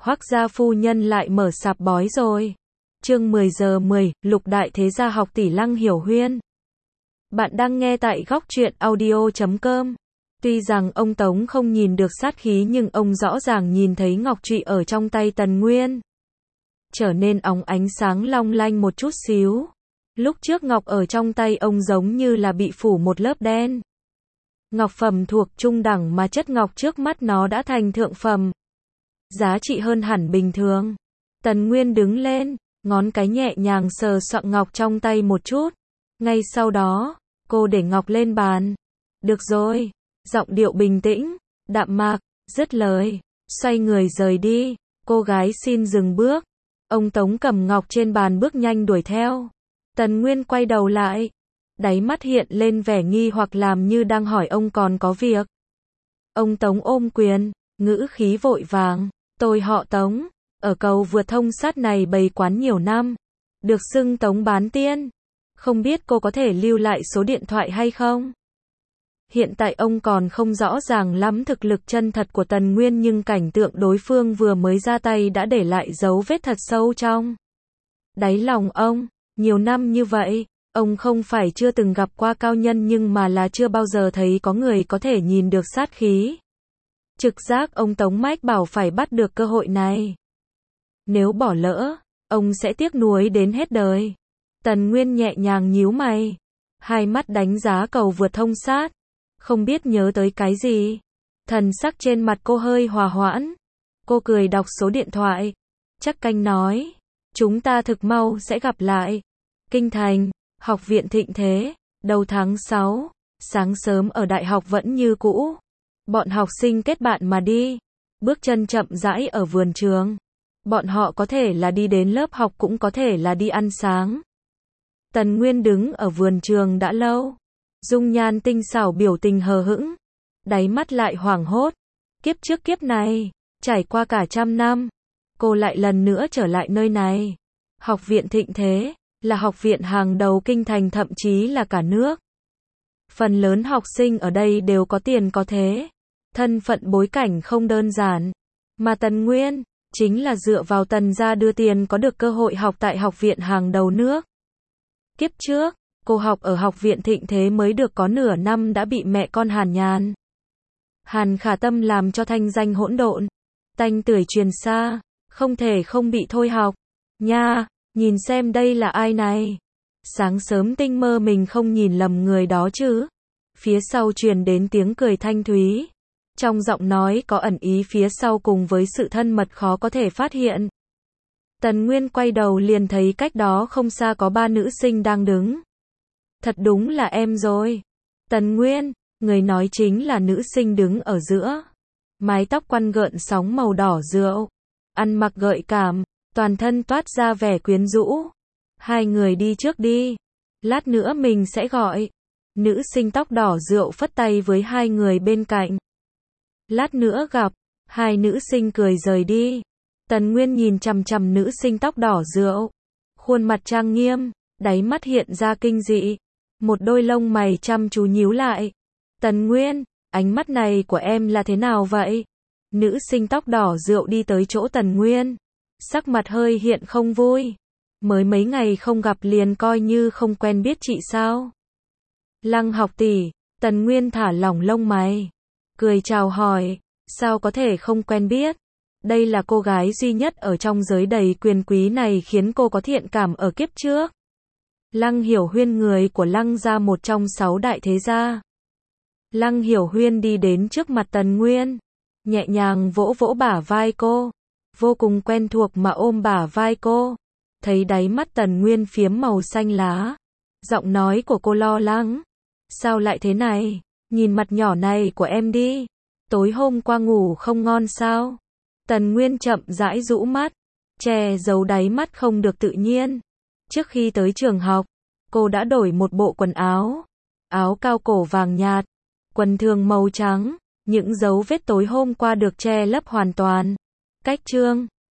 Hoắc gia phu nhân lại mở sạp bói rồi. Chương 10 giờ 10, Lục đại thế gia học tỷ Lăng Hiểu Huyên. Bạn đang nghe tại góc truyện audio.com. Tuy rằng ông Tống không nhìn được sát khí nhưng ông rõ ràng nhìn thấy ngọc trụy ở trong tay Tần Nguyên. Trở nên óng ánh sáng long lanh một chút xíu. Lúc trước ngọc ở trong tay ông giống như là bị phủ một lớp đen. Ngọc phẩm thuộc trung đẳng mà chất ngọc trước mắt nó đã thành thượng phẩm. Giá trị hơn hẳn bình thường. Tần Nguyên đứng lên, ngón cái nhẹ nhàng sờ soạng ngọc trong tay một chút. Ngay sau đó, cô để ngọc lên bàn. Được rồi, giọng điệu bình tĩnh, đạm mạc, dứt lời, xoay người rời đi. Cô gái xin dừng bước. Ông Tống cầm ngọc trên bàn bước nhanh đuổi theo. Tần Nguyên quay đầu lại. Đáy mắt hiện lên vẻ nghi hoặc làm như đang hỏi ông còn có việc. Ông Tống ôm quyền, ngữ khí vội vàng. Tôi họ Tống, ở cầu vượt thông sát này bày quán nhiều năm. Được xưng Tống bán tiên. Không biết cô có thể lưu lại số điện thoại hay không? Hiện tại ông còn không rõ ràng lắm thực lực chân thật của Tần Nguyên nhưng cảnh tượng đối phương vừa mới ra tay đã để lại dấu vết thật sâu trong đáy lòng ông. Nhiều năm như vậy, ông không phải chưa từng gặp qua cao nhân nhưng mà là chưa bao giờ thấy có người có thể nhìn được sát khí. Trực giác ông Tống mách bảo phải bắt được cơ hội này. Nếu bỏ lỡ, ông sẽ tiếc nuối đến hết đời. Tần Nguyên nhẹ nhàng nhíu mày, hai mắt đánh giá cầu vượt thông sát, không biết nhớ tới cái gì. Thần sắc trên mặt cô hơi hòa hoãn. Cô cười đọc số điện thoại. Chắc canh nói, chúng ta thực mau sẽ gặp lại. Kinh thành, học viện Thịnh Thế, đầu tháng 6, sáng sớm ở đại học vẫn như cũ. Bọn học sinh kết bạn mà đi, bước chân chậm rãi ở vườn trường. Bọn họ có thể là đi đến lớp học cũng có thể là đi ăn sáng. Tần Nguyên đứng ở vườn trường đã lâu, dung nhan tinh xảo biểu tình hờ hững, đáy mắt lại hoảng hốt. Kiếp trước kiếp này, trải qua cả trăm năm, cô lại lần nữa trở lại nơi này. Học viện Thịnh Thế, là học viện hàng đầu kinh thành thậm chí là cả nước. Phần lớn học sinh ở đây đều có tiền có thế. Thân phận bối cảnh không đơn giản. Mà Tần Nguyên, chính là dựa vào Tần gia đưa tiền có được cơ hội học tại học viện hàng đầu nước. Kiếp trước, cô học ở học viện Thịnh Thế mới được có nửa năm đã bị mẹ con Hàn Nhàn, Hàn Khả Tâm làm cho thanh danh hỗn độn. Tanh tưởi truyền xa, không thể không bị thôi học. Nha, nhìn xem đây là ai này. Sáng sớm tinh mơ mình không nhìn lầm người đó chứ. Phía sau truyền đến tiếng cười thanh thúy. Trong giọng nói có ẩn ý phía sau cùng với sự thân mật khó có thể phát hiện. Tần Nguyên quay đầu liền thấy cách đó không xa có ba nữ sinh đang đứng. Thật đúng là em rồi. Tần Nguyên, người nói chính là nữ sinh đứng ở giữa. Mái tóc quăn gợn sóng màu đỏ rượu. Ăn mặc gợi cảm, toàn thân toát ra vẻ quyến rũ. Hai người đi trước đi. Lát nữa mình sẽ gọi. Nữ sinh tóc đỏ rượu phất tay với hai người bên cạnh. Lát nữa gặp. Hai nữ sinh cười rời đi. Tần Nguyên nhìn chằm chằm nữ sinh tóc đỏ rượu. Khuôn mặt trang nghiêm, đáy mắt hiện ra kinh dị. Một đôi lông mày chăm chú nhíu lại. Tần Nguyên, ánh mắt này của em là thế nào vậy? Nữ sinh tóc đỏ rượu đi tới chỗ Tần Nguyên. Sắc mặt hơi hiện không vui. Mới mấy ngày không gặp liền coi như không quen biết chị sao? Lăng học tỷ, Tần Nguyên thả lỏng lông mày. Cười chào hỏi, sao có thể không quen biết? Đây là cô gái duy nhất ở trong giới đầy quyền quý này khiến cô có thiện cảm ở kiếp trước. Lăng Hiểu Huyên, người của Lăng gia, một trong 6 đại thế gia. Lăng Hiểu Huyên đi đến trước mặt Tần Nguyên, nhẹ nhàng vỗ vỗ bả vai cô, vô cùng quen thuộc mà ôm bả vai cô. Thấy đáy mắt Tần Nguyên phiếm màu xanh lá, giọng nói của cô lo lắng. Sao lại thế này? Nhìn mặt nhỏ này của em đi. Tối hôm qua ngủ không ngon sao? Tần Nguyên chậm rãi rũ mắt, che giấu đáy mắt không được tự nhiên. Trước khi tới trường học, cô đã đổi một bộ quần áo. Áo cao cổ vàng nhạt, quần thường màu trắng. Những dấu vết tối hôm qua được che lấp hoàn toàn. Cách chương